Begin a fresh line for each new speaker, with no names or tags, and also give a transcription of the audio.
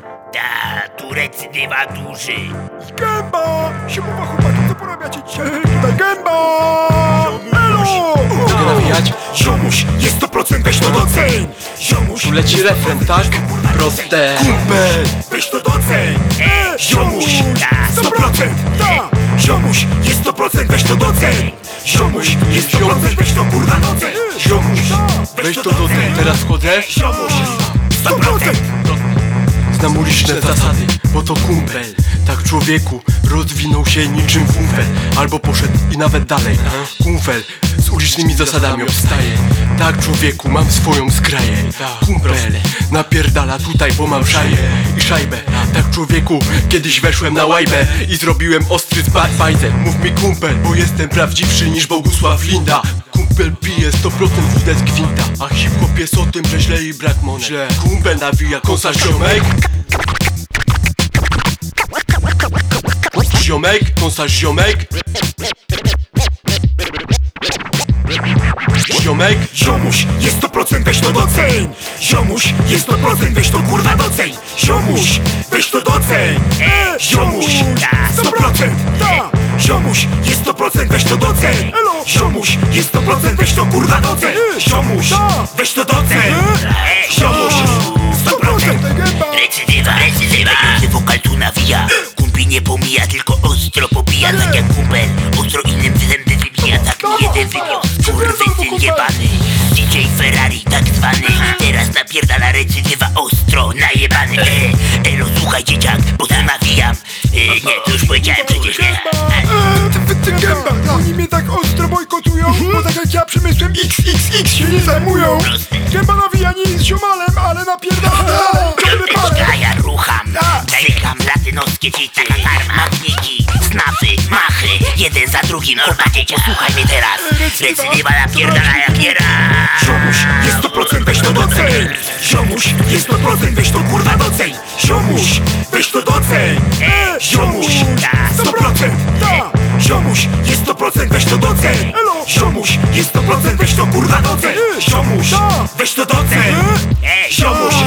Ta, tu recydywa duży.
Gęba! Siemowa chłopaki, co porabiacie dzisiaj? Tutaj gęba! Elo!
Mogę nawijać?
Ziomuś, jest 100%, weź to doceń! Ziomuś,
Tu leci refren, tak? Proste.
kumpel, weź to doceń! Ziomuś, 100%, ta! Ziomuś, jest 100%, weź to doceń! Ziomuś, jest 100%, weź to kurwa doceń! Ziomuś,
Weź to do tej, teraz wchodzę.
Ziomuś, 100%!
Znam uliczne zasady, bo to kumpel. Tak człowieku rozwinął się niczym kumpel. Albo poszedł i nawet dalej. Kumpel z ulicznymi zasadami obstaje. Tak człowieku, mam swoją skraję. Kumpel napierdala tutaj, bo mam szaję i szajbę. Tak człowieku, kiedyś weszłem na łajbę i zrobiłem ostry bajzel. Mów mi kumpel, bo jestem prawdziwszy niż Bogusław Linda. Kumpel pije 100% wódę z gwinta, a hip-hop jest o tym, że źle i brak monet. Kumpel nawija kąsa ziomek. Ziomek, kąsa ziomek. Ziomek.
Ziomuś, jest 100%, weź to doceń! Ziomuś, jest 100%, weź to kurwa doceń! Ziomuś, weź to doceń! Ziomuś, 100%, ta! Ziomuś, jest 100%, weź to doceń! Ziomuś, jest 100%, weź to kurwa doceń! Ziomuś, weź to doceń! Ziomuś, 100%!
Recydywa, będzie wokal tu nawija. Kumpi nie pomija, tylko ostro popija. Tak jak kumpel, ostro innym zęby wybija. Tak mi jeden wybił, skurwysyn jebany. DJ Ferrari tak zwany. Teraz napierdala recydywa ostro najebany. Elo, słuchaj dzieciak, bo tu nawijam. Nie, to już powiedziałem przecież, nie.
Ty gęba! Oni mnie tak ostro bojkotują, bo tak jak ja przemysłem XXX się nie zajmują! Gęba nawija nie jest ziomalem, ale napierdala!
Piąteczka, ja rucham. Zajekam latynoskie city. Magniki, snapy, machy. Jeden za drugim, kurwa dzieciak. Posłuchaj mnie teraz. Recydywa napierdala jak nie raz.
Ziomuś, jest 100%, weź to doceń! Ziomuś, jest 100%, weź to kurwa doceń! Ziomuś, weź to doceń! Ziomuś, 100%, ta! Ziomuś, jest 100%, weź to doceń! Ziomuś, jest 100%, weź to kurwa doceń! Ziomuś, weź to doceń! Ziomuś,